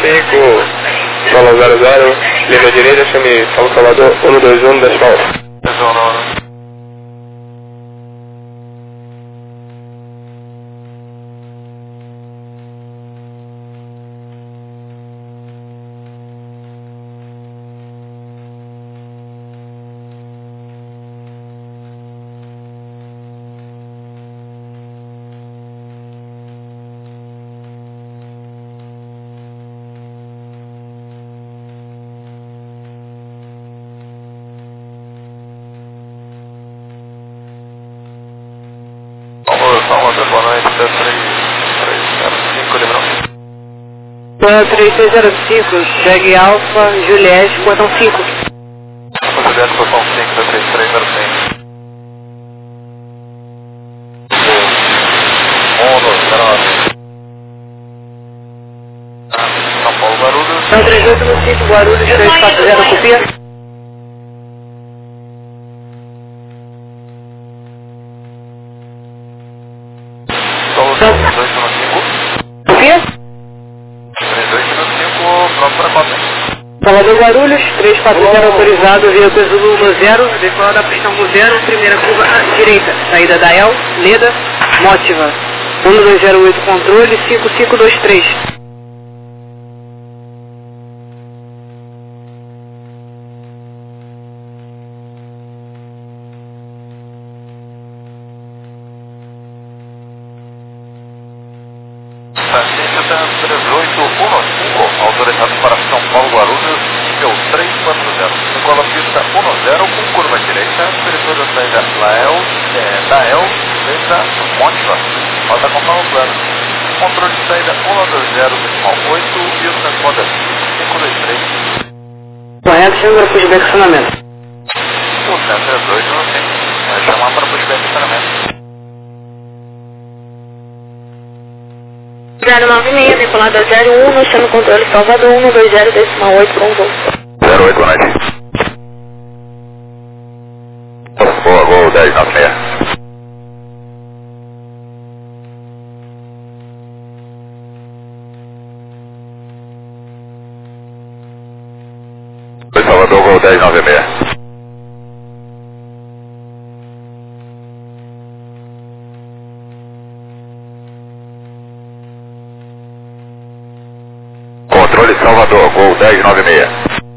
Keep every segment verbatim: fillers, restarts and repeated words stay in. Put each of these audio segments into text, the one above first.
cinco, Solo zero zero, linha direita, chame São Salvador um dois um, decimal. Boa noite, três três zero cinco, lembrou? três três zero cinco, Jag Alpha, Juliette, botão cinco. Juliette, botão cinco, três três zero cinco. Mono, zero. São Paulo, Guarulhos. São três oito cinco, Guarulhos, três quatro zero, copia. três dois um cinco. O quê? três dois um cinco, pronto para cópia. Salvador Guarulhos, três quatro zero autorizado, via Zulu um zero, decolar da pista um zero, primeira curva à direita, saída da El, Leda, Mótiva, um dois zero oito controle, cinco cinco dois três. três oito um cinco, autorizado para São Paulo, Guarulhos, nível três quatro zero. Decola a pista um zero com curva direita, diretor da saída Lael, é, da El, Leda, Mótiva, rota conforme o plano. Controle de saída um dois zero, decimal oito e o transponder cinco dois três. Correto, senhor, para pushback estacionamento. O três dois um cinco, vai chamar para pushback estacionamento. zero nove seis, decolada zero um, no chama controle Salvador um dois zero, decimal oito, com voo. zero oito, boa noite. Boa, gol dez nove seis. Foi Salvador, gol dez nove seis. Controle Salvador, gol dez nove seis.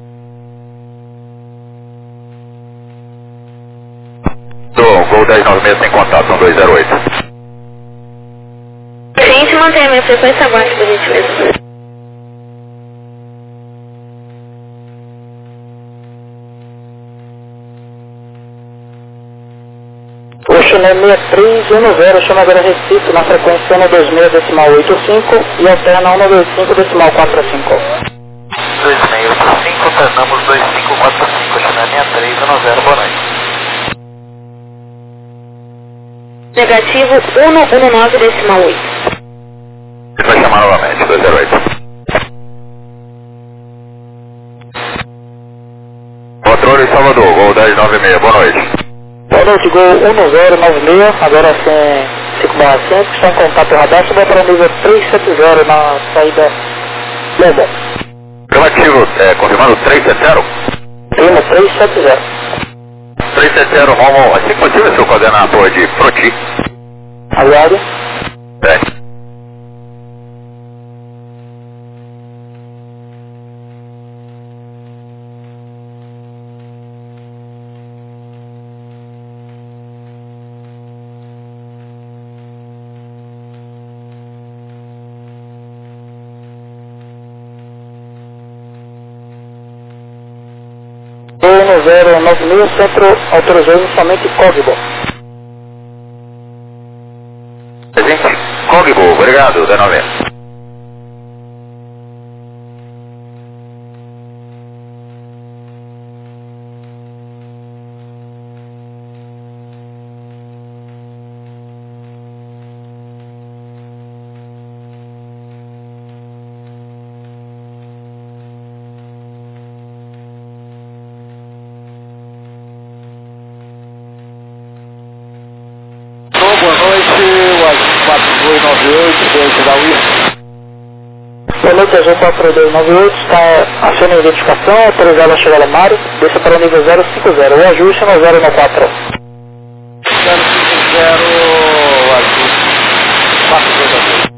Dom, gol dez nove seis sem contato, são dois zero oito. Gente, mantém a minha frequência abaixo, por gentileza. O Chile seis três um zero, chama agora Recife na frequência um dois seis, decimal oito cinco e alterna um dois cinco, decimal quatro cinco. dois seis oito cinco, alternamos dois cinco quatro cinco, Chile seis três um zero, boa noite. Negativo um um nove, decimal oito. Vai chamar novamente, dois zero oito. Controle Salvador, gol dez nove seis, boa noite. Boa noite, gol um zero nove seis, agora sem cinco barra cinco, está em contato radar, suba para o nível três sete zero na saída Leda. Afirmativo, é, confirmando três sete zero? Prima três sete zero. três sete zero, Romo, assim que possível, se eu coordenar a torre de Proti. Aguarde. É. um zero nove seis, centro autorizou inicialmente Código. Presente, Código, obrigado, dez nove. Boa noite, o quatro dois nove oito, dois da U I S. Boa noite, Azul quatro dois nove oito, está acionando a identificação, autorizado a chegar ao Mário, desça para o nível zero cinco zero, o ajuste no zero nove quatro. zero cinco zero, Azul quatro dois nove oito.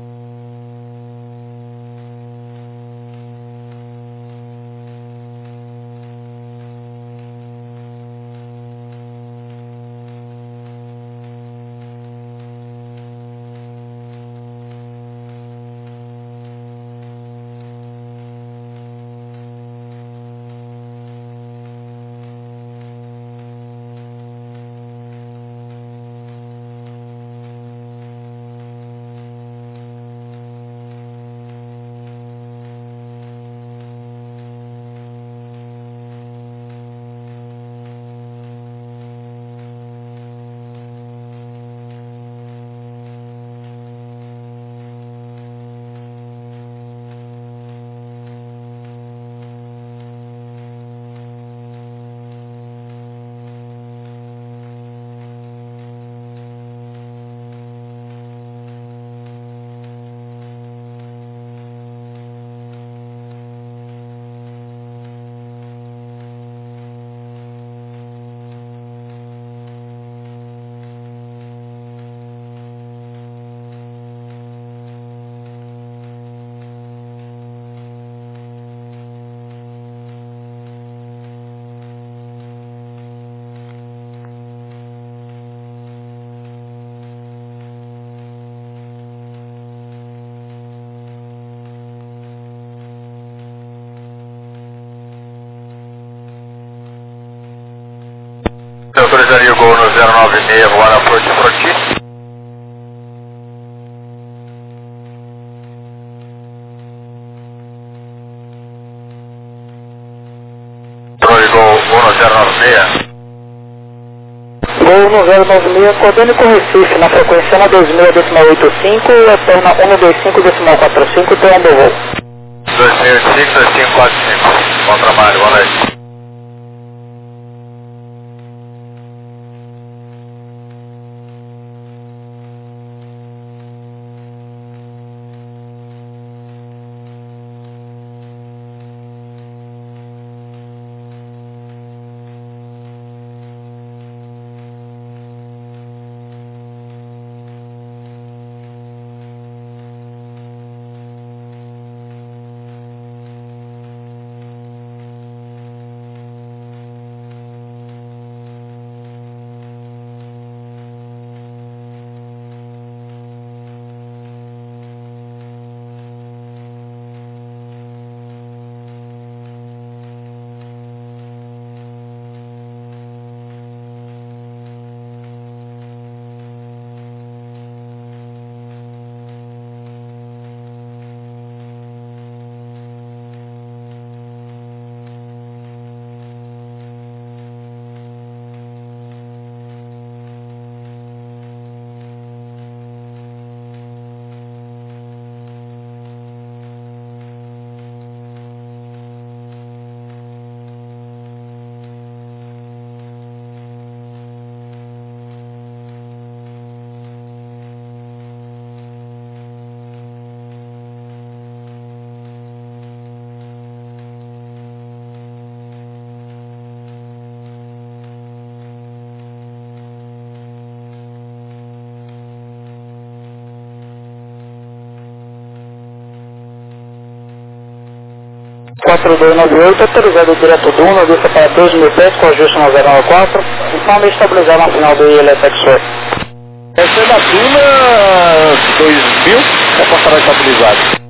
Eu autorizaria o gol no zero nove seis, voar a Porto Froti. Controle gol, gol no zero nove seis. Gol no zero nove seis, acordando com Recife, na frequência um dois seis decimal oito cinco, eterna um dois cinco decimal quatro cinco, tem um do voo. dois seis oito cinco, dois cinco quatro cinco. Bom trabalho, boa noite. quatro dois nove oito, autorizado direto do um, desça para dois mil pés com ajuste no zero nove quatro, informe estabilizado na final do I L S X. Essa é da Tuna dois mil, é passará estabilizado.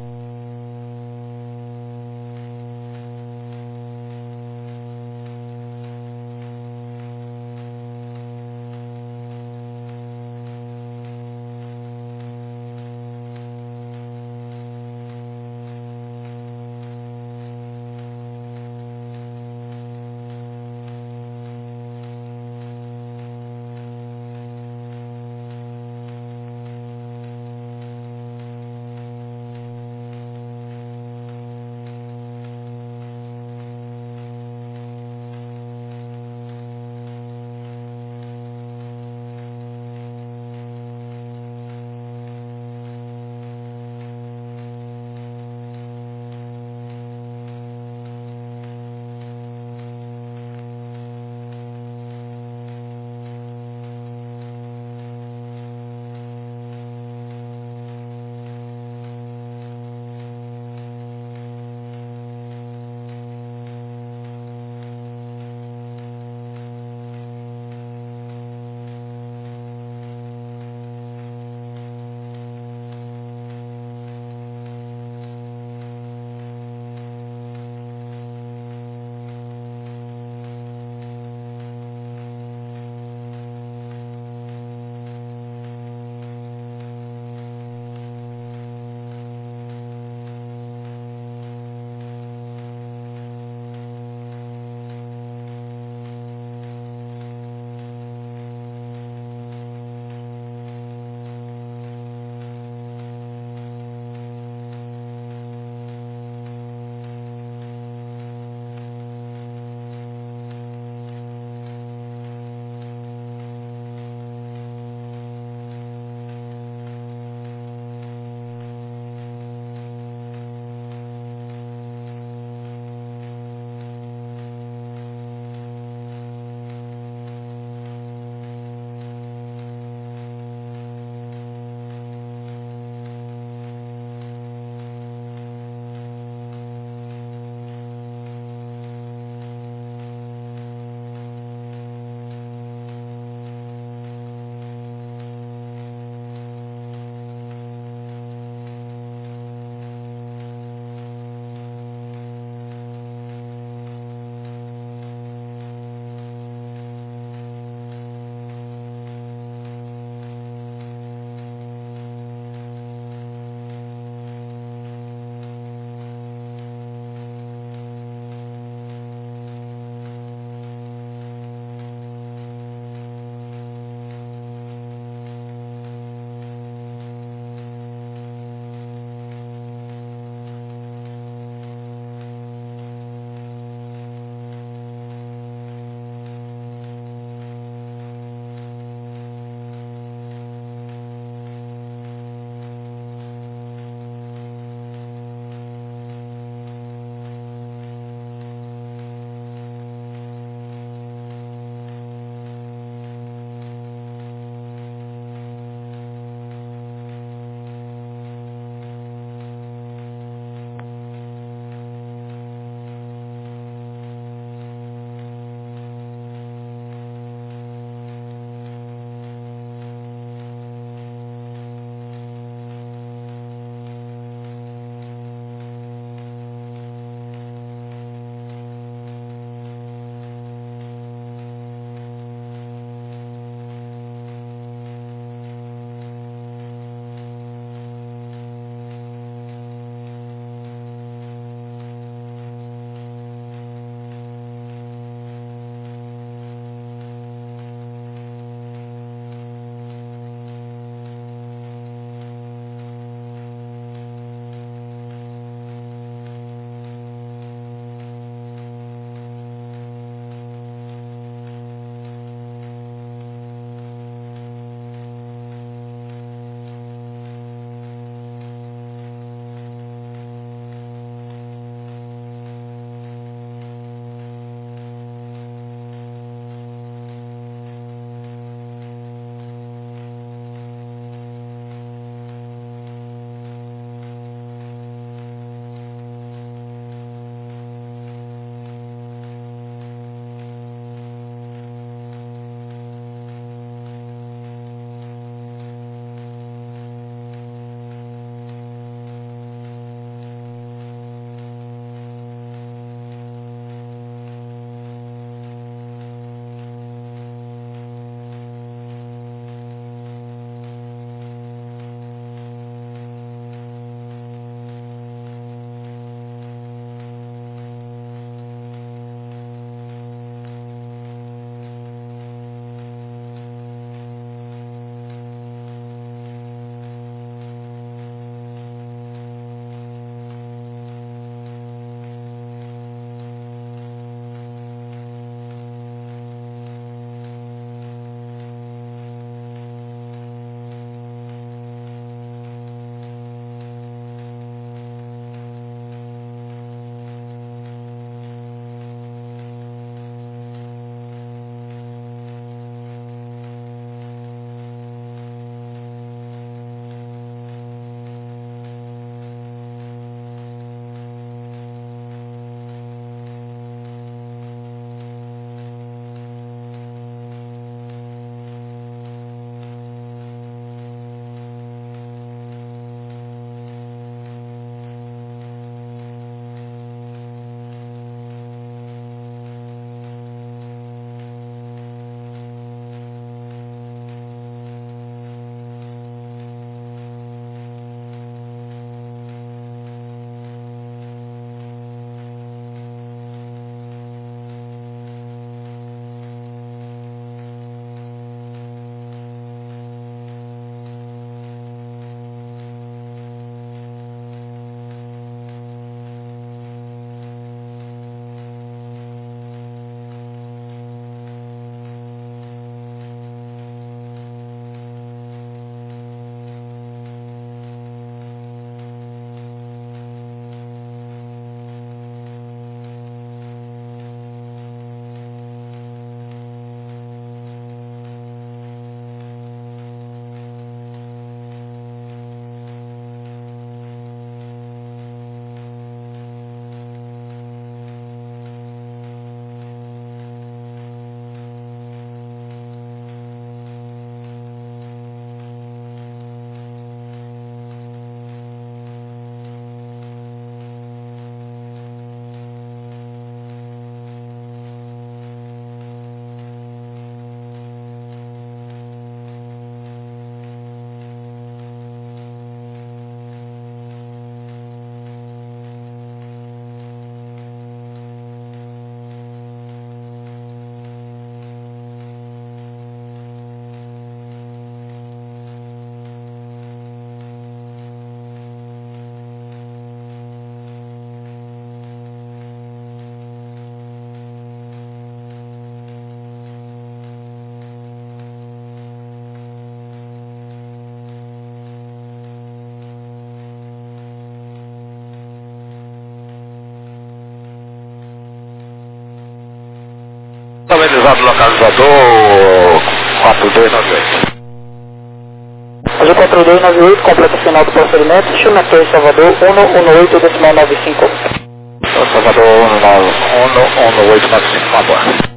Pousado localizador quatro dois nove oito. Azul quatro dois nove oito, completa o final do procedimento, chama Torre Salvador um um oito decimal nove cinco. Salvador um um oito nove cinco, por favor.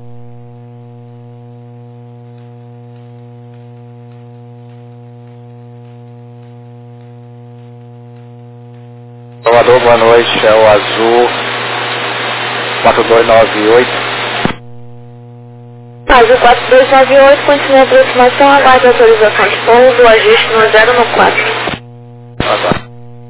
Salvador, boa noite, é o Azul quatro dois nove oito. Azul quatro dois nove oito, continua a aproximação, aguarde a autorização de pouso, ajuste no zero no quatro. Ah, tá.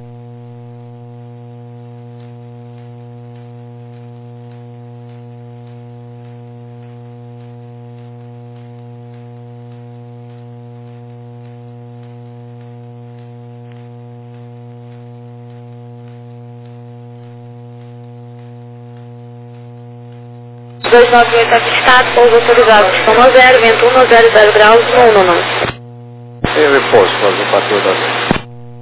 dois nove oito avistado, pouso autorizado, estamos zero, vento um zero zero graus, no nono. Tem repouso, Azul quatro dois nove oito.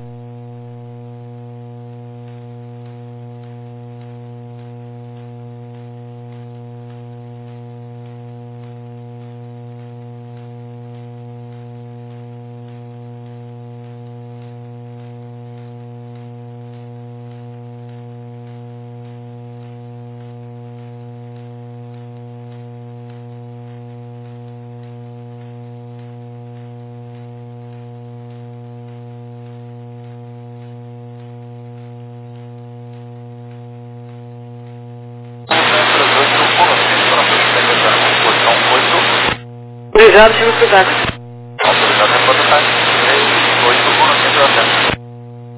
Autorizado, chama cruzado. Autorizado é prototype três oito um nove zero.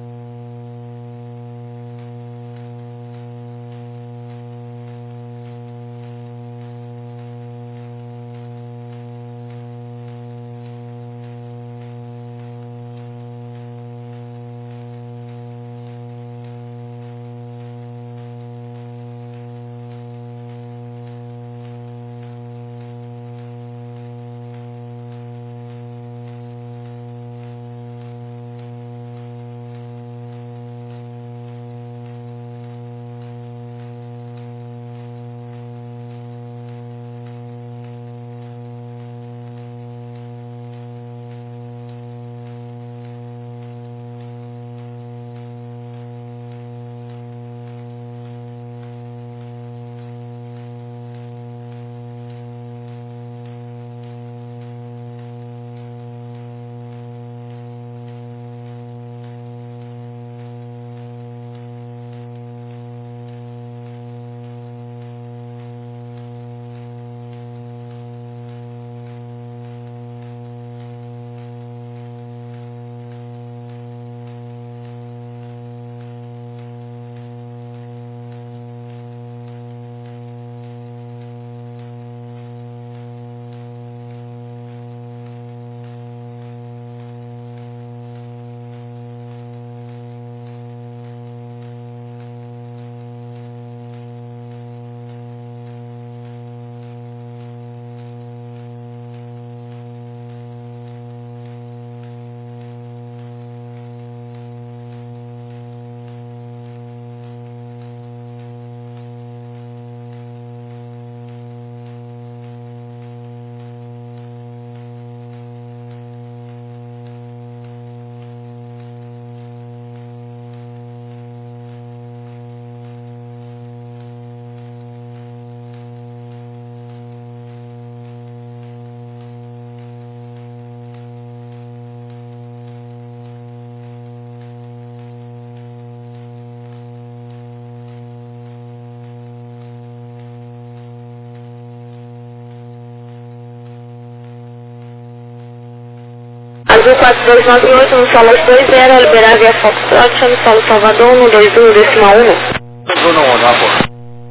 Azul quatro dois nove oito, no solo dois zero, liberar via Foxtrot, no solo Salvador um dois um decimal um. Azul no um, amor.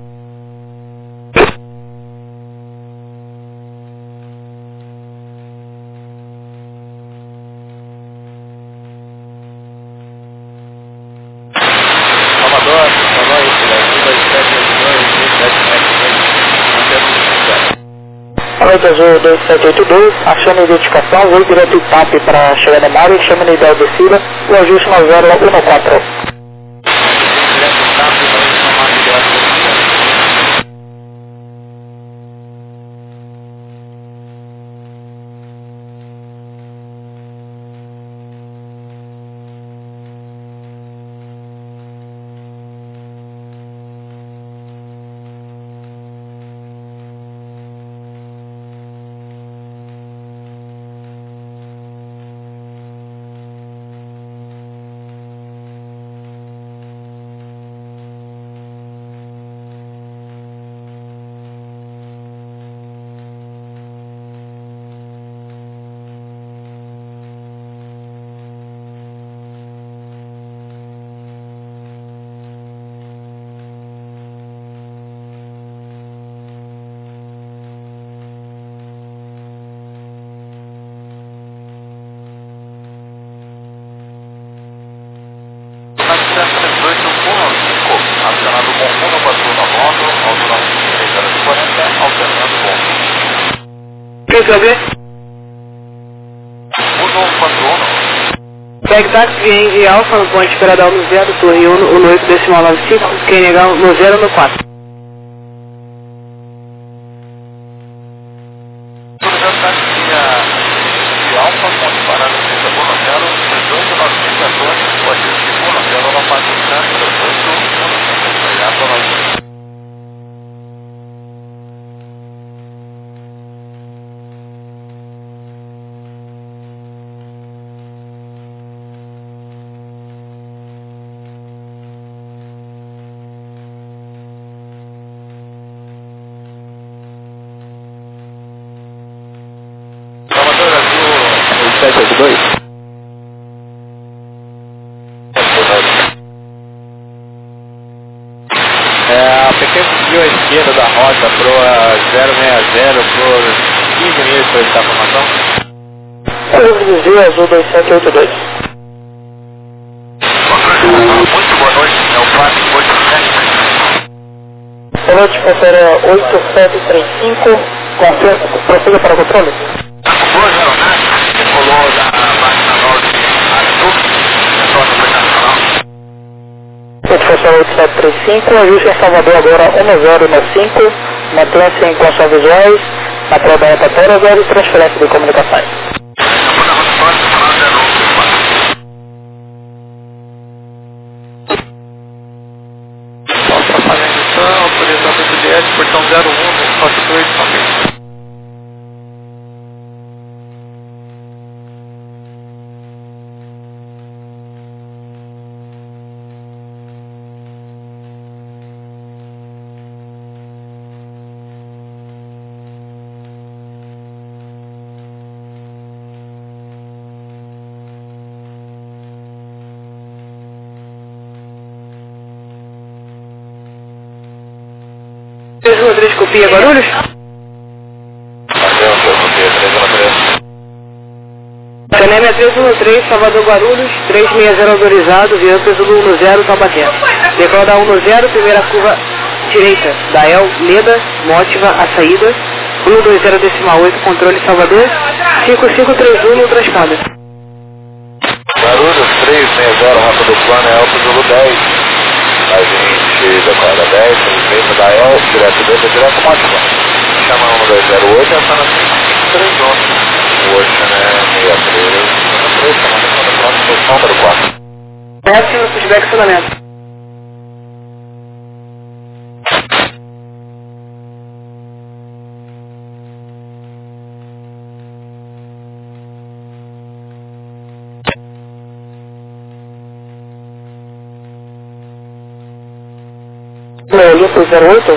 Salvador, Salvador, um dois sete oito dois, sete sete dois, Noite Azul dois sete oito dois, achando a identificação, vou direto do T A P para chegar na área, chama na ideia de descida, o ajuste no zero um quatro. Direto do T A P para chamar de ideia de descida. Sim, P O B. um quatro um. Tag Taxi Vienge Alfa no ponto esperado no zero, torre um no oito decimal nove cinco, Q N H no zero no quatro. Autorizado táxi de Alfa, ponte parada seis um zero, dezoito nove cinco Antônio, pode ir um zero na parte de trás, dezoito um cinco, obrigado, nós. sete oito dois. É, a pequena desvio à esquerda da rota para zero seis zero por quinze mil para essa formação. Livre desvio azul dois sete oito dois. Muito boa noite, é o Fábio oito sete. Boa noite, confere oito sete três cinco, prossiga para o controle. Boa, aeronáutica, decolou da máquina norte azul, retorno operacional. Professor oito sete três cinco, ajuste em Salvador agora um zero nove cinco, mantenha-se em condições visuais, na prova da rotatória zero e transferência de comunicações. Nossa falha autorizada do D S, portão zero um, quatro dois, ok. três um três copia Guarulhos? Canema três um três, Salvador Guarulhos, três seis zero autorizado, Viancas um zero, Taubaté. Decola da um zero, primeira curva direita, Dael, Leda, Mótiva, a saída, um dois zero decimal oito, controle Salvador, cinco cinco três um no transponder. Guarulhos três seis zero, rápido plano, é Alfa Zulu dez. A gente decola dez, seis da El, direto dentro, direto Mótiva. Chama um dois zero oito, essa na cinco três um. O Ocean é seis três, três, chamando a próxima posição número quatro. Péssimo, feedback fundamento. Foi zero oito?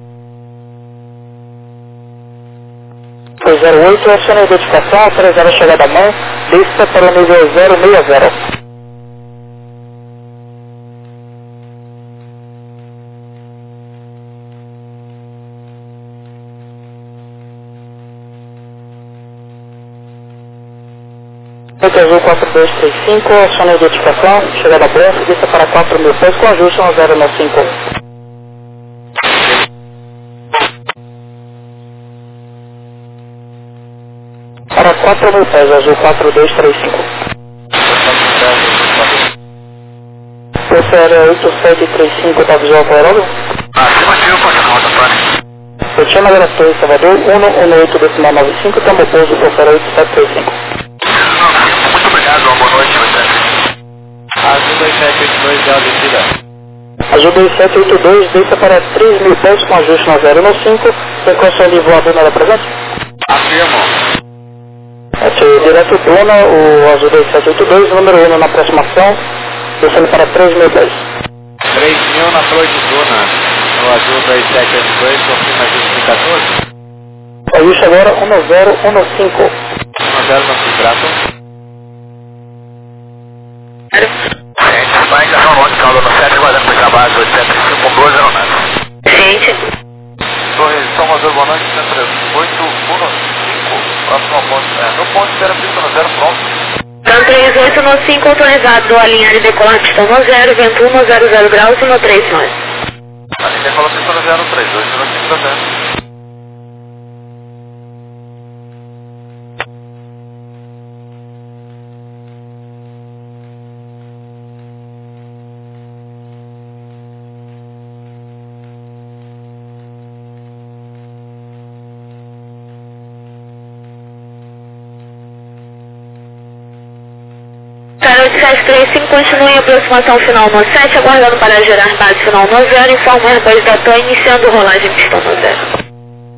Foi zero oito, aciona a identificação, autorizada a chegada à mão, desça para o nível zero seis zero. Ponto azul quatro dois três cinco, aciona a identificação, chegada à branca, desça para quatro mil pés com ajuste um zero nove cinco. Para quatro mil pés, azul quatro dois três cinco. Professor oito sete três cinco, está visual para o aeródromo? Afirmativo, passa na rota, Tony. Petiana Gratuita, Salvador, um um oito decimal nove cinco, tambor pouso, professor oito sete três cinco. Muito obrigado, uma boa noite, Vicente. Azul dois sete oito dois, já descida. Azul dois sete oito dois, desça para três mil pés com ajuste no zero nove cinco, tem condição de voador nada presente? Afirmo. Esse direto plano, o azul dois sete oito dois, número um na aproximação, descendo para três mil pés. três mil na flor de Duna, no azul dois sete oito dois, confirma ajuste catorze. Ajuste agora um zero um cinco. um zero no contrato. Gente, vai engajar o longe, caldo no sete, aguardando para a base oito sete cinco com doze aeronaves. Gente. Torre Salvador, boa noite, centro oito um cinco, próximo ao ponto, é, no ponto zero pista no zero, pronto. Então três oito nove cinco autorizado, a linha de decolar pista no zero, vento um zero zero graus e no três nove. A linha decola pista no zero três, dois zero cinco da zero. sete três cinco, continue em aproximação final no sete, aguardando para gerar base final no zero, informa o Airbus da TAM iniciando rolagem pistão no zero.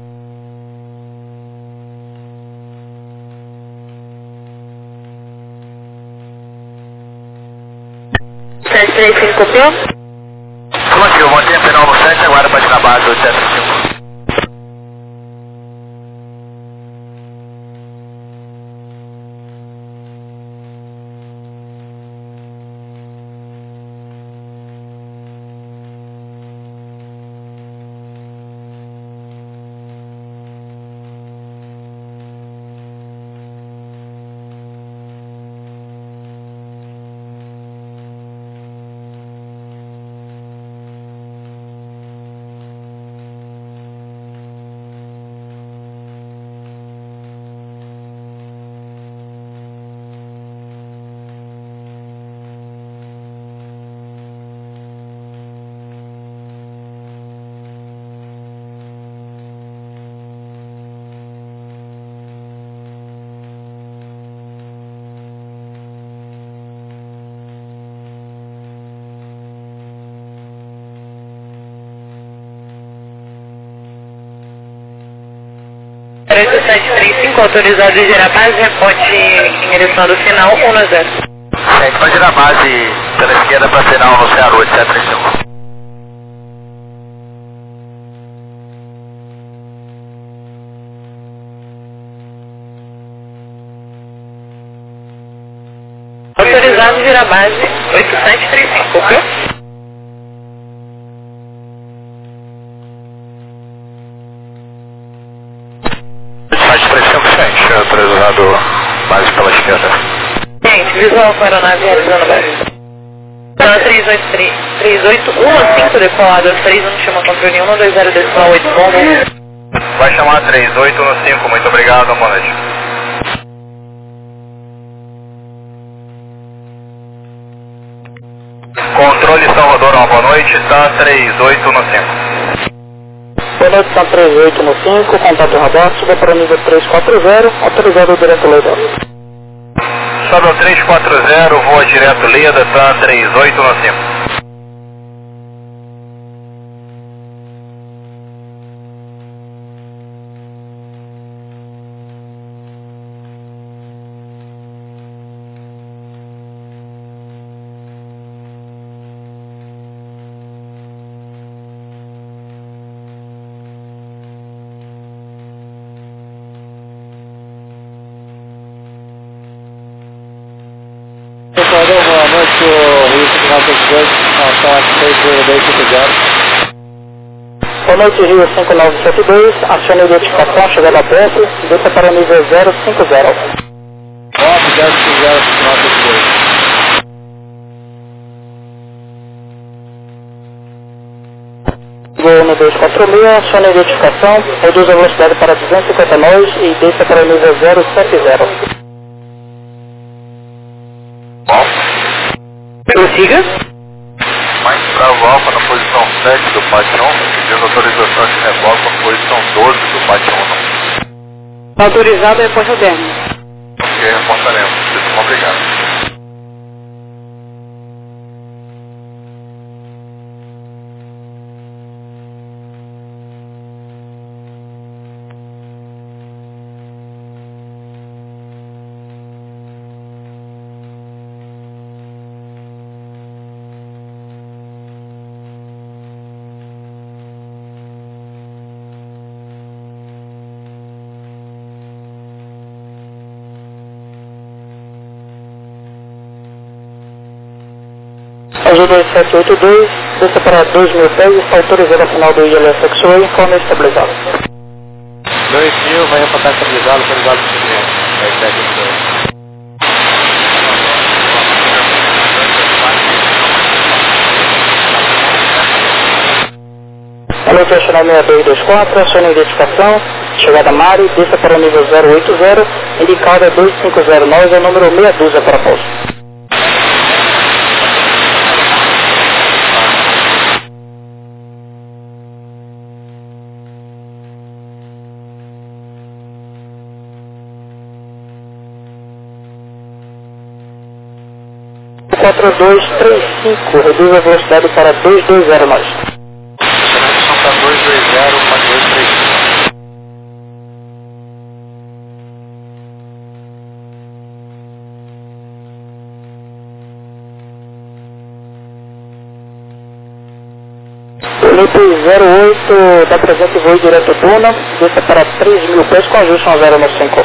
sete três cinco, copiou? Afirmativo, mantenha final no sete, aguarda para gerar base oito sete cinco. oito sete três cinco, autorizado a gerar base, reporte em direção do final um a zero. Gente, vai gerar base pela esquerda para final no Ceará oito sete três cinco. Autorizado a gerar base oito sete três cinco, ok? Autorizado base pela esquerda. Gente, visual para a aeronave realizando base. Então, três oito três, três oito um cinco, decolado três um, chama controle um dois zero, decimal oito, bom. Vai chamar três oito um cinco, muito obrigado, boa noite. Controle Salvador, uma boa noite, tá três oito um cinco. Boa noite, são três oito um cinco, contato radar, suba para o nível três quatro zero, autorizado direto Leda. Sobe ao três quatro zero, voa direto Leda, tá três oito um cinco. Boa noite, Rio cinco nove sete dois, ação seis zero dois cinco zero. Boa noite, Rio cinco nove sete dois, acione a identificação, chegada a perto, desça para o nível zero cinco zero. nove zero cinco zero cinco nove sete dois. Gol no dois quatro seis, acione a identificação, reduz a velocidade para duzentos e cinquenta nós e desça para o nível zero sete zero. Prossiga. Mais Bravo Alfa na posição sete do Pátio um, pedindo autorização de reboque na posição doze do Pátio um. Autorizado, reporte ao término. Ok, reportaremos. Muito obrigado. Azul dois sete oito dois, desça para dois mil pés e está autorizado a final do I L S X-Way, informe estabilizado. dois mil, vai reportar estabilizado, autorizado por cimento. dois sete oito dois. Alô, Nacional seis dois dois quatro, acione a identificação, chegada Mari, desça para o nível zero oito zero, indicada dois cinco zero nove, é o número meia dúzia para pouso. quatro dois três cinco, reduz a velocidade para dois dois zero nós. Estacionamento São Paulo dois dois zero, quatro dois três cinco. Felipe zero oito, da presente voo direto Duna, desça para três mil pés com ajuste um zero no cinco.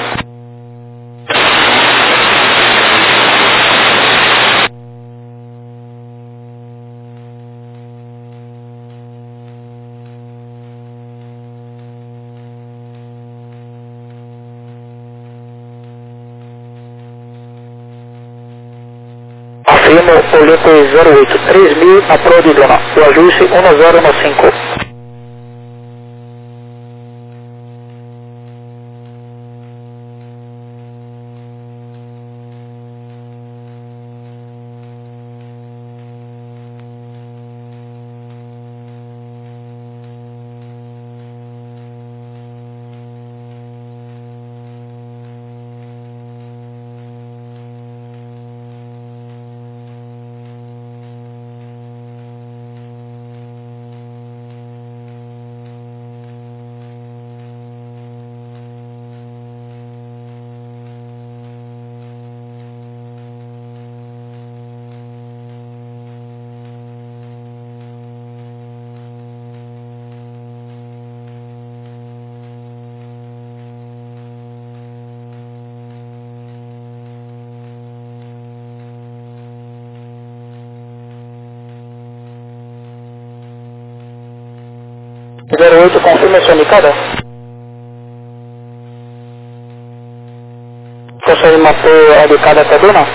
Afirmo, Felipe zero oito, três mil, na proa de Duna, o ajuste um zero no cinco. zero oito, confirma sua indicada. Consegue manter a indicada até Duna?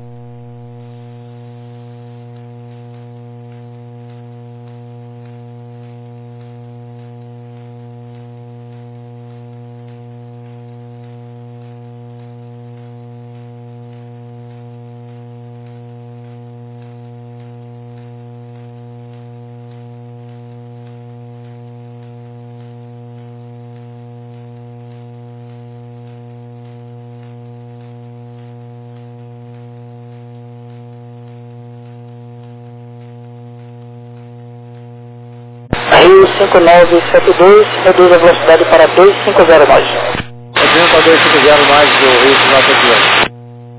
Rio cinco nove sete dois, reduz a velocidade para dois cinco zero nós. Reduzindo para dois cinco zero nós do Rio cinco nove sete dois.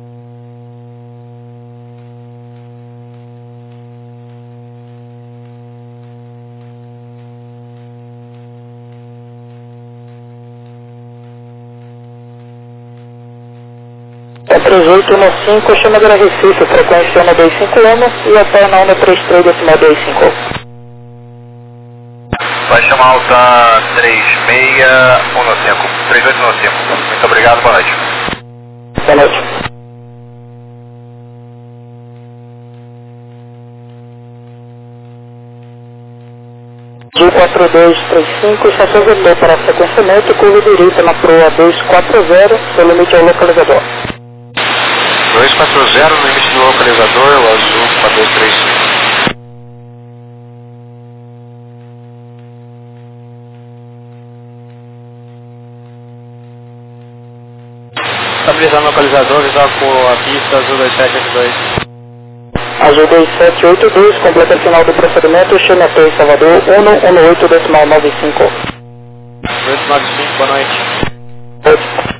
É três oito um cinco, chama de Recife, frequência um dois cinco um e até na onda trinta e três decimal dois cinco. Vai chamar alta três seis um cinco, três oito um cinco. Muito obrigado, boa noite. Boa noite. G quatro dois três cinco, estação voltou para sequenciamento, curva direita na proa dois quatro zero, seu limite ao localizador. dois quatro zero no limite do localizador, o azul quatro dois três cinco. Estabilizando o localizador, visual com a pista azul dois sete oito dois. Azul dois sete oito dois, completa o final do procedimento, China três Salvador, um um oito decimal nove cinco. oito nove cinco, boa noite. oito.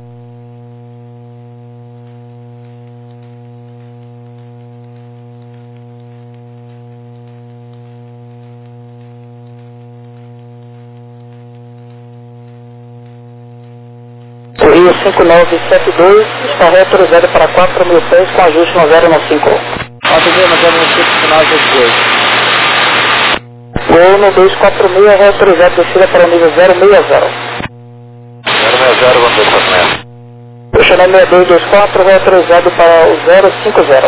O Rio cinco nove sete dois está reautorizado para quatro mil pés com ajuste no zero no cinco. quatro zero no zero no cinco, final oito dois. Voo no dois quatro seis é reautorizado descida para o nível zero seis zero. zero seis zero, vamos ver quanto é. Puxando seis dois dois quatro, reautorizado para o zero cinco zero.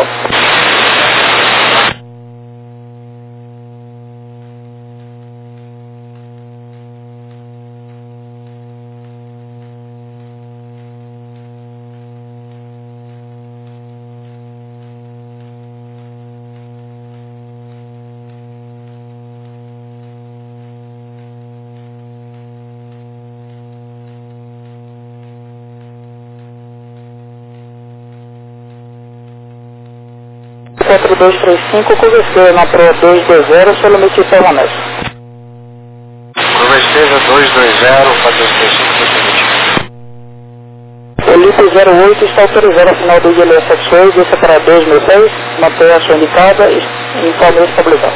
quatro dois três cinco, curva esquerda na proa dois dois zero, seu limite permanece. Curva esquerda dois dois zero, quatro dois três cinco, limite. Felipe zero oito está autorizado a final do I L S X-Way, desça para dois mil e seis, manter a sua indicada e informe estabilizado.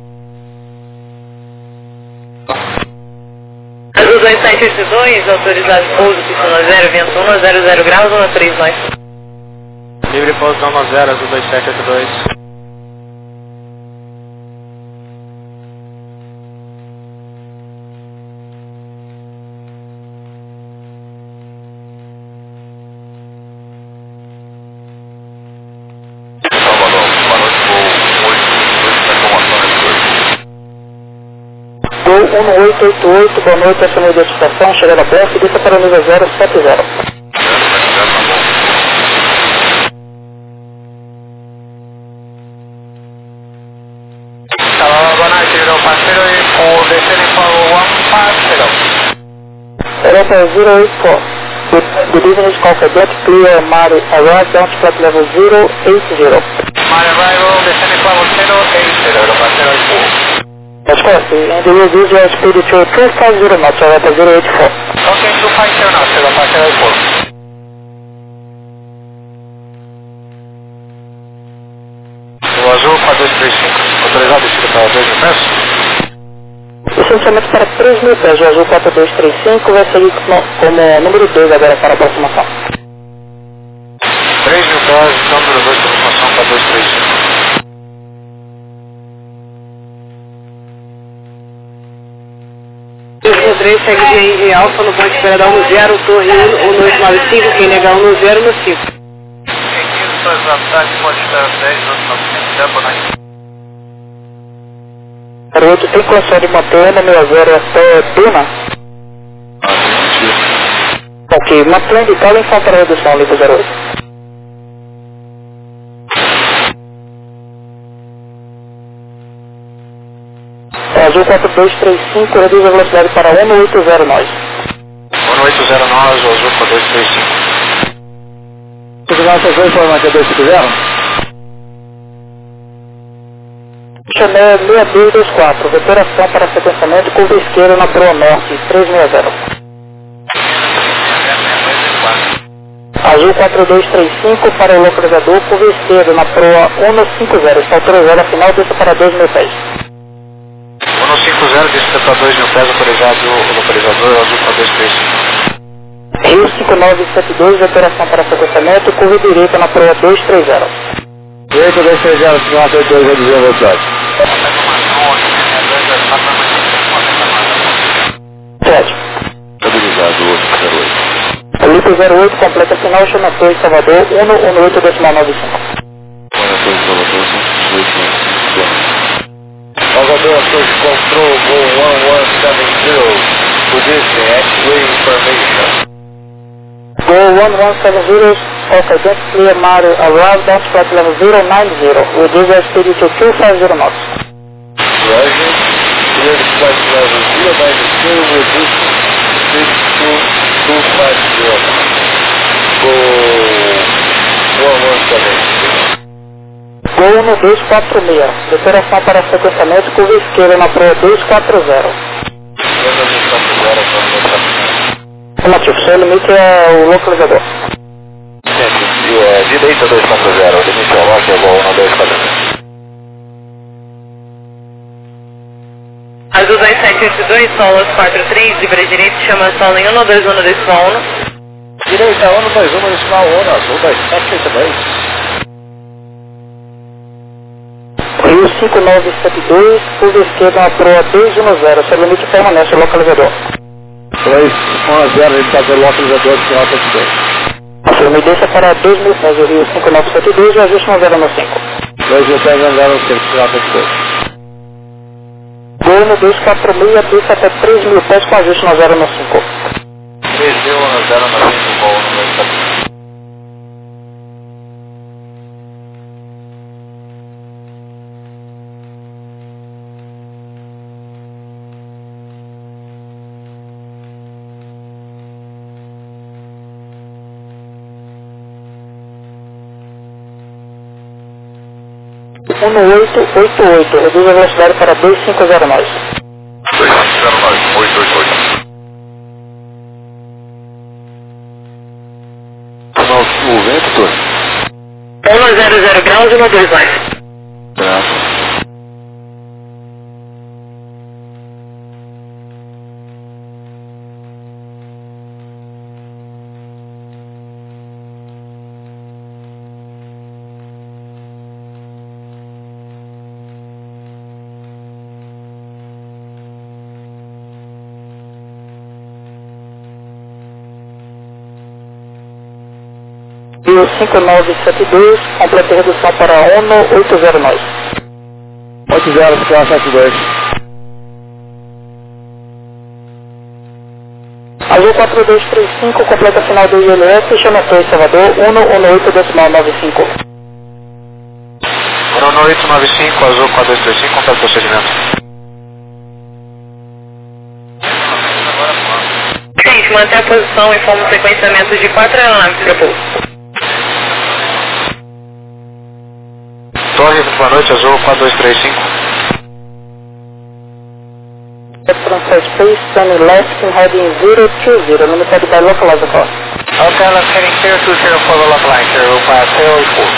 Azul dois sete oito dois, autorizado pouso, pista zero, vento um a zero zero graus, um a três nós. Livre pouso nove zero, Azul dois sete oito dois. Gol um oito oito oito, boa noite, essa é a identificação, chegada a bordo, desça para o nível zero sete zero. Boa noite, virou parceiro e o descendo em Paulo um parceiro. Europa zero oito quatro. Good, good evening, call for jet, clear, Mari, arrive, down to flight level zero eight zero. My arrival, descendo em Paulo zero eight zero, virou parceiro e That's correct, and the reviews are speed to two five zero knots, Europa zero eight four. Ok, two five zero knots, virou parceiro e o Azul quatro dois três cinco, autorizado descida para dois mil pés. Licenciamento para três mil pés, o Azul quatro dois três cinco vai seguir como, como número dois agora para a aproximação. três mil pés, então número dois, aproximação quatro dois três cinco. dois mil três, segue de R G Alfa no ponto de espera da um zero, torre um oito nove cinco, quem negar um zero no cinco. zero oito tem condição de manter na meia zero até Duna? Ok, mantém indicado em falta de redução, Lipo zero oito. Azul quatro dois três cinco, reduz a velocidade para um oito zero nós. um oito zero nós, o Azul quatro dois três cinco. Segurança dois para manter dois cinco zero? Chanel seis dois dois quatro, veteração para sequenciamento, curva esquerda na proa norte, três seis zero. Azul quatro dois três cinco para o localizador, curva esquerda na proa um cinco zero, está autorizado a final, desça para dois mil pés. um cinco zero, descida para dois mil pés, autorizado o localizador, Azul quatro dois três cinco. Rio cinco nove sete dois, veteração para sequenciamento, curva direita na proa dois três zero. oito dois três zero, cinco nove dois, reduzir a velocidade. sete. Estabilizado, zero oito. Felipe zero oito, completa final, chama dois, Salvador, um um oito decimal nove cinco. Salvador, approach control, go one one seven zero, position, X-ray information. Go one one seven zero, okay, just clear Mario, arrive down to flight level zero nine zero, reduce our speed to two five zero knots. Roger, clear the flight level zero nine zero, reduce speed to two five zero. Go one one seven zero. Go um dois quatro seis, deteração para sequenciamento, curva esquerda na proa dois quatro zero. Relativo, seu limite é o localizador. Direita dois quatro zero, limite ao lote é igual a dois quatro zero. Azul dois sete oito dois, Solos quatro três, livre direito, chama solo em um dois um decimal um. Direita um dois um decimal um, Azul dois sete oito dois. Rio cinco nove sete dois, curva esquerda na proa dois um zero, seu limite permanece o localizador. dois um zero, ele está pelo localizador de nove sete dois. A firme desça para dois mil pés, o Rio cinco nove sete dois e ajuste no zero no cinco. dois mil pés, zero no cinco, nove sete dois. Gol no dois quatro seis, desça até três mil pés com ajuste no zero no cinco. três mil, zero no cinco, gol no dois quatro zero. um oito oito oito, reduz a velocidade para dois cinco zero nós. dois cinco zero nove, oito oito oito. O vento, Tony? um zero zero graus e um dois mais. Graças. E cinco nove sete dois, completa redução para um oito zero nós. oito zero, sete dois. Azul quatro dois três cinco, completa final do I L S, chama três Salvador, um um oito decimal nove cinco. um oito nove cinco, Azul quatro dois três cinco, completa o procedimento. Gente, mantém a posição e forma o sequenciamento de quatro aeronaves para pouso. Torre, boa noite, Azul quatro dois três cinco. Transfer space, turn left and heading zero two zero, limited by localizer cost. Ok, let's heading zero two zero for the local line, zero five zero four.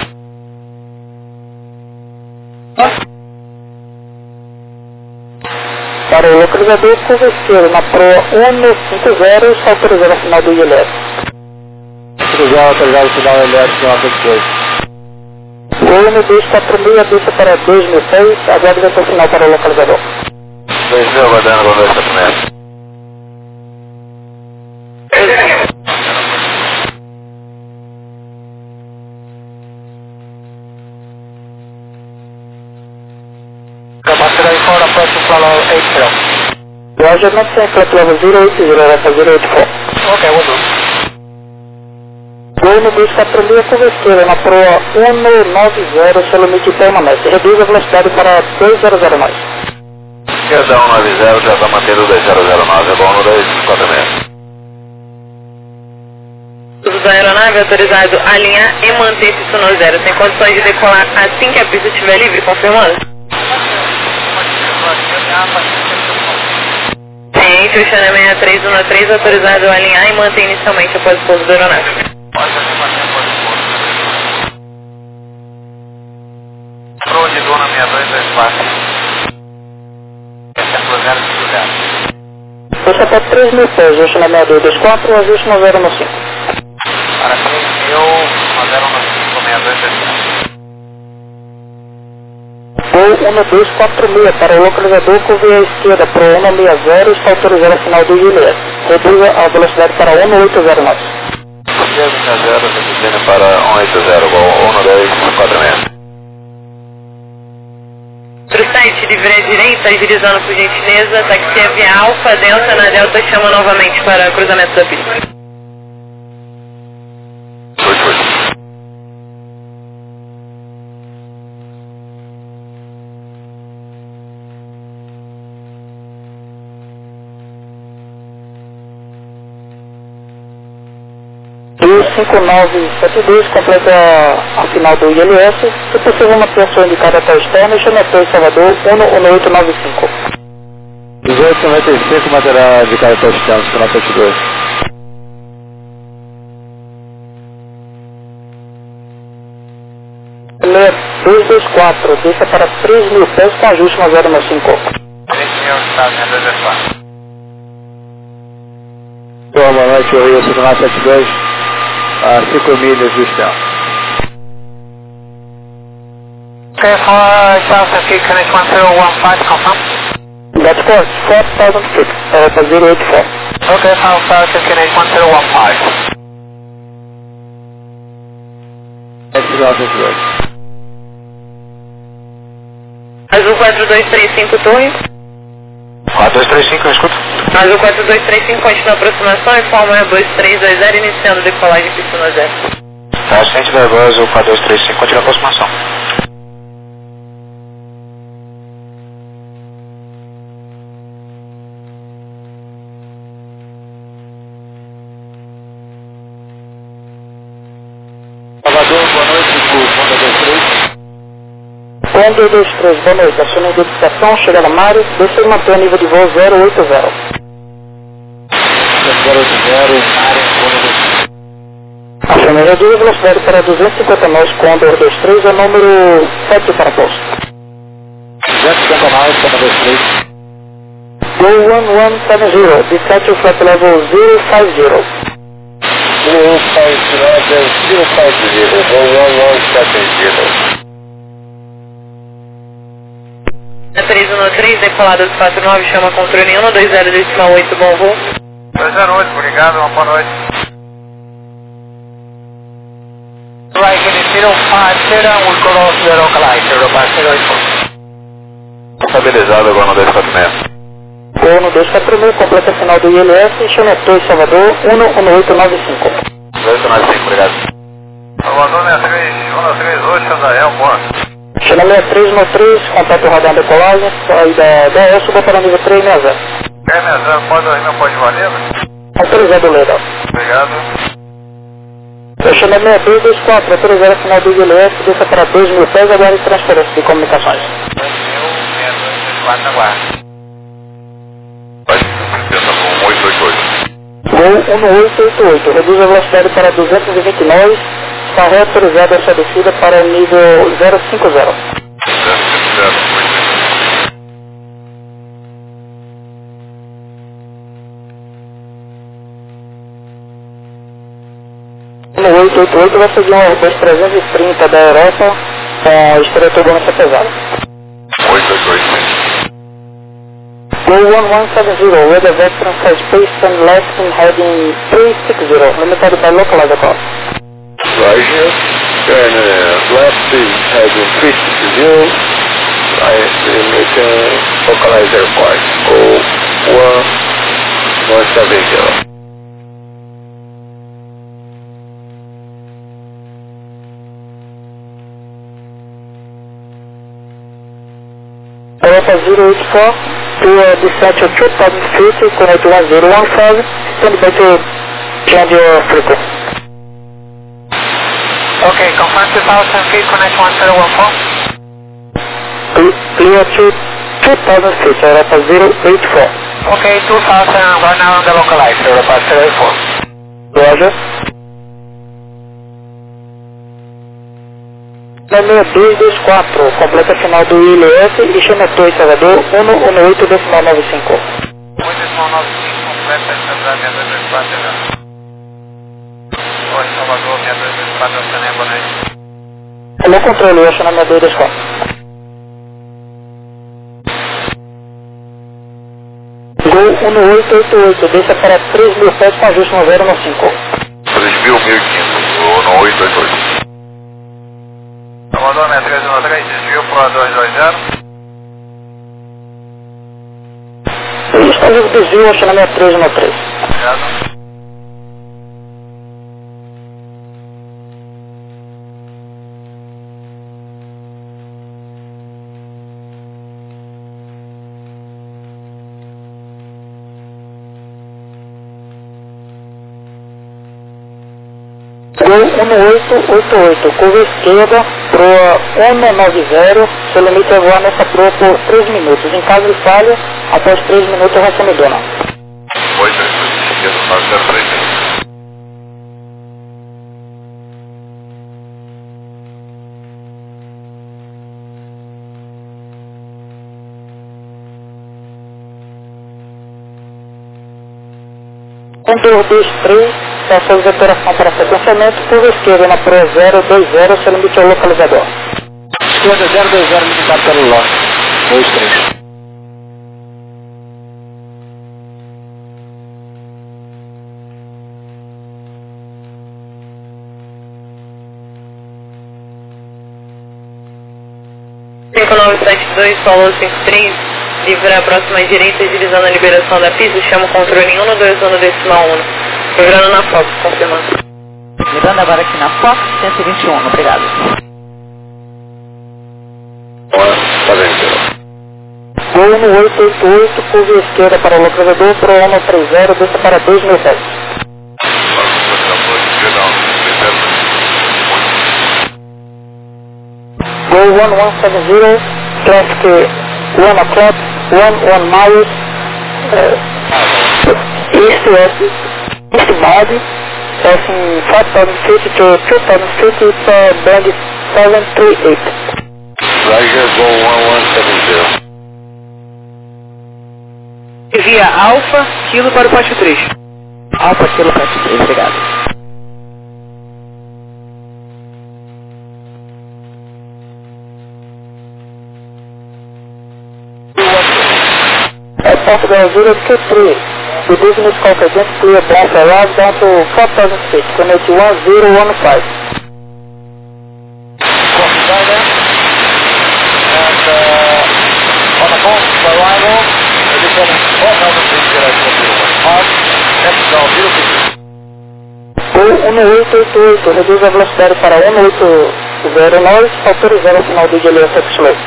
Para o localizador, curva esquerda na proa um cinco zero, está autorizado a final do I L S. cinco zero, autorizado final do I L S, nove dois. O um dois quatro seis, deixa para dois mil e seis, aguarde até o final para o localizador. dois mil, guardando, boa noite, primeiro. Capacidade fora, approach follow eight zero. Roger, não tem flight level zero oito zero, vai para zero oito quatro. Ok, will do. O um dois quatro seis, curva esquerda na proa um nove zero, seu limite permanece. Reduz a velocidade para dois zero zero nós. Esquerda um nove zero, já está mantendo dois zero zero nove, é bom no dois quatro seis. Uso da aeronave autorizado a alinhar e manter esse zero. Tem condições de decolar assim que a pista estiver livre, confirmando? Sim, Cristiana seis três um três, autorizado a alinhar e manter inicialmente após o pouso da aeronave. Proa de dona seis dois dois quatro. Você está três mil pés, ajuste na seis dois dois quatro, ajuste na zero um cinco. Para três mil, zero um cinco, seis dois dois quatro. Voo um dois quatro seis, para o localizador, curva à esquerda, para o um seis zero, está autorizado a final do I L S. Reduza a velocidade para um oito zero nós. Esquerda zero, reduzindo para um oito zero, um dois quatro seis. Para o site, livre à direita, agilizando por gentileza, táxi via Alfa, Delta, na Delta chama novamente para cruzamento da pista. oito oito. E cinco nove sete dois, completa a final do I L S. Se possível, uma pessoa indicada até externa, chama três Salvador, um oito nove cinco. dezoito noventa e cinco, material de cara até externo, final sete dois. dois dois quatro, deixa para três mil pés com ajuste na zero um cinco. três mil, está seis dois dois quatro. Boa noite, eu ia final sete dois, a cinco milhas do externo. Okay, for South Africa, connect one zero one five, confirm. That's correct, four thousand feet, uh, para zero oito quatro. Okay, South Africa, connect one zero one five. É final sete dois. Azul quatro dois três cinco, torre. quatro dois três cinco, eu escuto. Azul quatro dois três cinco, continua a aproximação, informa dois três dois zero, iniciando decolagem pista zero. Tá, ascendente da Airbus, Azul quatro dois três cinco, continua a aproximação. Salvador, boa noite, por Honda dois três. um dois dois três, boa noite. Acione a identificação, chega na Mário, desça e mantém o nível de voo zero oito zero. zero oito zero, Mário, Condor. Acione reduz a velocidade para duzentos e cinquenta nós, Condor dois três, é o número sete para posto. duzentos e cinquenta nós, Condor dois três. Go one one seven zero, dispatch flight level zero five zero. zero five zero, zero five zero, go one one seven zero. três um três, decolada dos quatro nove, chama controle um dois zero decimal oito, bom voo. dois zero oito, obrigado, uma boa noite. Right, zero five zero, we call zero localizer, zero five zero eight four. Estabilizado agora no dois quatro seis. Gol no dois quatro seis, completa final do I L S, Chametou Salvador, um um oito nove cinco. oito nove cinco, obrigado. Salvador sessenta e três, um três oito, Xandael, boa. Chama sessenta e três um três, contato radar decolagem, saída da E, suba para nível três sessenta. três sessenta, pode, ainda pode valer? Autorizado, Leida. Obrigado. Chama sessenta e dois dois quatro, autorizado final do I L S, desça para dois mil pés, agora de transferência de comunicações. dois mil, sessenta e dois dois quatro, aguarda. Vai, tenta com oito oito oito. Gol um oito oito oito, reduz a velocidade para duzentos e vinte nós, está reautorizada a sua descida para o nível zero cinco zero. zero cinco zero, um oito oito oito vai seguir um Airbus trezentos e trinta da Europa com estreia turbulência pesada. oito oito oito. Go one one seven zero, weather vector for space and left in heading three six zero, limited by localizer call. Roger, turn uh, left, heading three six zero, right, making localizer course, go one one seven zero. Europa zero eight four, to uh, dispatch of two thousand feet, connect one zero one five, stand by to change your frequency. Okay, confirm two thousand feet, connect one zero one four. Clear to two thousand feet, Europa zero eight four. Okay, two thousand, right now on the localizer, Europa zero eight four. Roger. sessenta e dois dois quatro, completa final do I L S e Chametou Salvador, um um oito decimal nove cinco. oito decimal nove cinco, completa essa sessenta e dois dois quatro, obrigado. Oi, Salvador, sessenta e dois dois quatro, Saném, boa noite. Alô, controle, eu sessenta e dois dois quatro. Gol um oito oito oito, desça para três mil pés com ajuste no zero no cinco. três mil, mil e quinhentos, ou no oito oito oito. Salvador, três um três, desvio para dois dois zero. Está vivo desvio, acionamento três um três. Obrigado. Gol um oito oito oito, curva esquerda, proa um nove zero, seu limite é voar nessa proa por três minutos. Em caso de falha, após três minutos você me dona. oito oito oito, esquerda, nove zero três. um dois dois três, passou de operação para sequenciamento, curva esquerda na proa zero dois zero, seu limite é o localizador. Esquerda zero dois zero, limitado pelo lote. dois três. cinco nove sete dois, Paulo cinco três, livra a próxima direita, divisão na liberação da pista, chama o controle em um dois um decimal um. Livrando na Fox, confirmando. Livrando agora aqui na Fox, cento e vinte e um, obrigado. Gol no oito oito oito, curva esquerda para o localizador, proa um três zero, desça para dois mil pés. Gol one one seven zero, traffic one o'clock, one one miles, uh, east west, eastbound, passing five thousand feet to two thousand feet with uh, band seven three eight. Roger, go one one seven zero. Via Alfa, Kilo para o poste três. Alfa, Kilo, poste três, obrigado. At Portugal zero two three, the business confidence clear path arrived down to four thousand feet, connect one zero one five. Copy that. And uh, on the phone, arrival, descending four thousand feet, direct to zero one five, next down zero six. Ou um oito oito oito, reduz a velocidade para um oito zero nove, autorizando o final do delay até slow.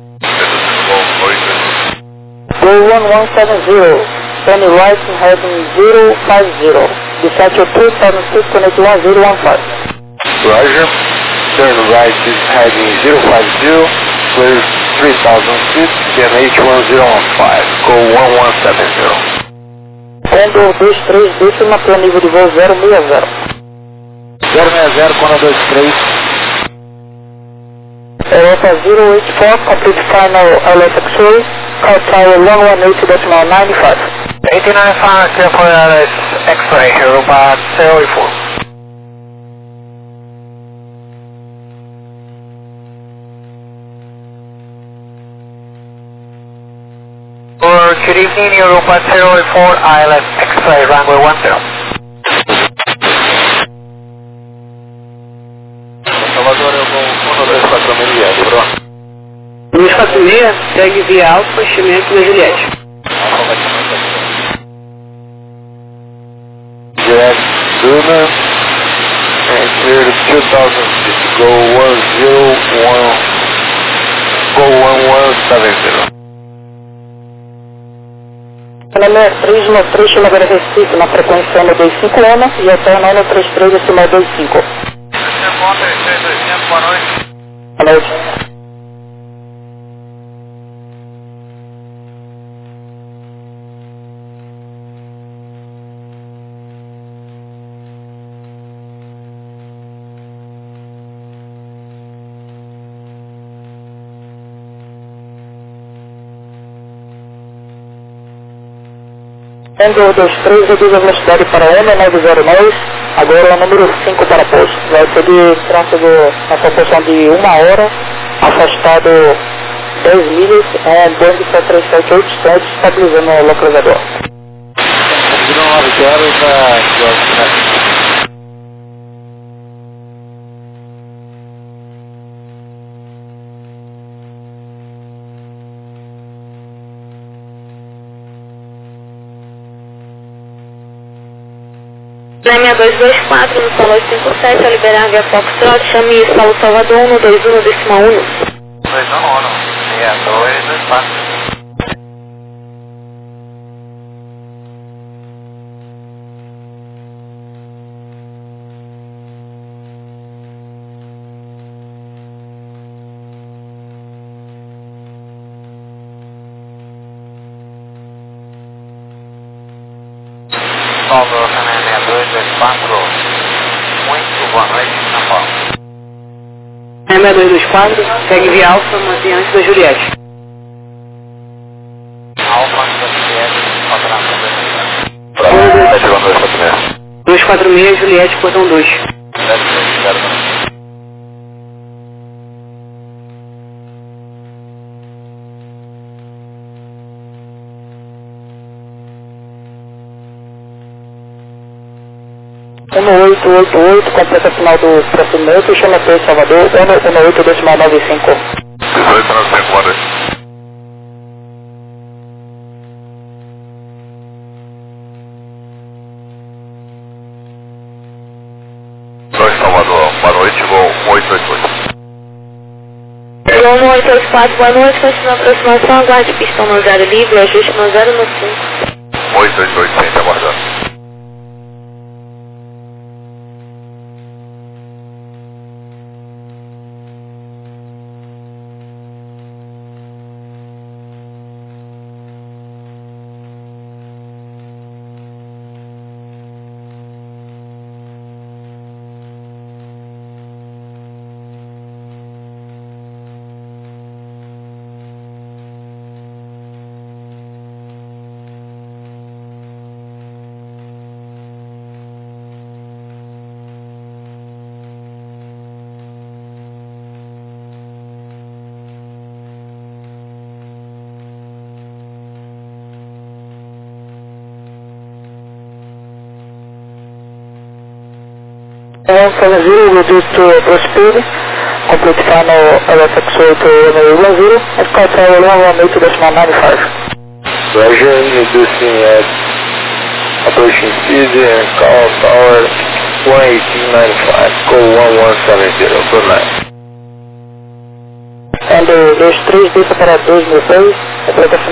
Go one one seven zero, turn right heading zero five zero, descend to two thousand feet, connect one zero one five. Roger, turn right is heading zero five zero, clear three thousand feet, then H one zero one five, go one one seven zero. Condor dois três, deixa na nível de voo zero seis zero. zero seis zero, Condor dois três. Europa zero eight four, complete final L S X-ray, call tower one one eight decimal nine five. eight nine five, clear for L S X-ray, Europa zero eight four. Good evening, Europa zero eight four, I L S X-ray, runway one zero. Salvador, eu vou um dois quatro seis, lembrou? dois quatro seis, segue via Alfa, enchimento na Juliette. Direct Duna, and clear to two thousand feet, go one zero one, go one one seven zero. Panamá três no três, Chamagueira Recife, na frequência no dois cinco ano e até no três três decimal dois cinco. Boa noite. Boa noite. Condor dois três, reduz a velocidade para um nove zero nove, agora é o número cinco para pouso. Vai ser de tráfego na proporção de uma hora, afastado dez milhas, é Boeing sete três sete oito sete, estabilizando o localizador. nove zero para Lêmia dois dois quatro, no Solo cinco sete, a liberar via Foxtrot, chame Paulo Salvador um dois um decimal um. dois um um, seis dois dois quatro. Paulo seis dois dois quatro, muito boa noite, São Paulo. Lêmia dois dois quatro, segue via Alfa, mantém antes da Juliette. Alfa, antes da Juliette, quadrado dois quatro seis, Juliette, portão dois. um oito oito oito, completa final do procedimento, chama P Salvador, um oito decimal nove cinco. dezoito nove cinco, boa noite. dois Salvador, boa noite, voo um oito oito oito. um oito oito quatro, boa noite, continua a aproximação, aguarde pistão no zero livre, ajuste no zero no cinco. oito oito oito, sempre aguardando. one seven zero, reduce to proceed. Complete final L F X eight one zero, and call tower one one eight decimal nine five. Roger, reducing at operation speed and call tower one eighteen ninety-five, call one one seven zero, good night. And uh, dois três, deixa para dois mil e seis,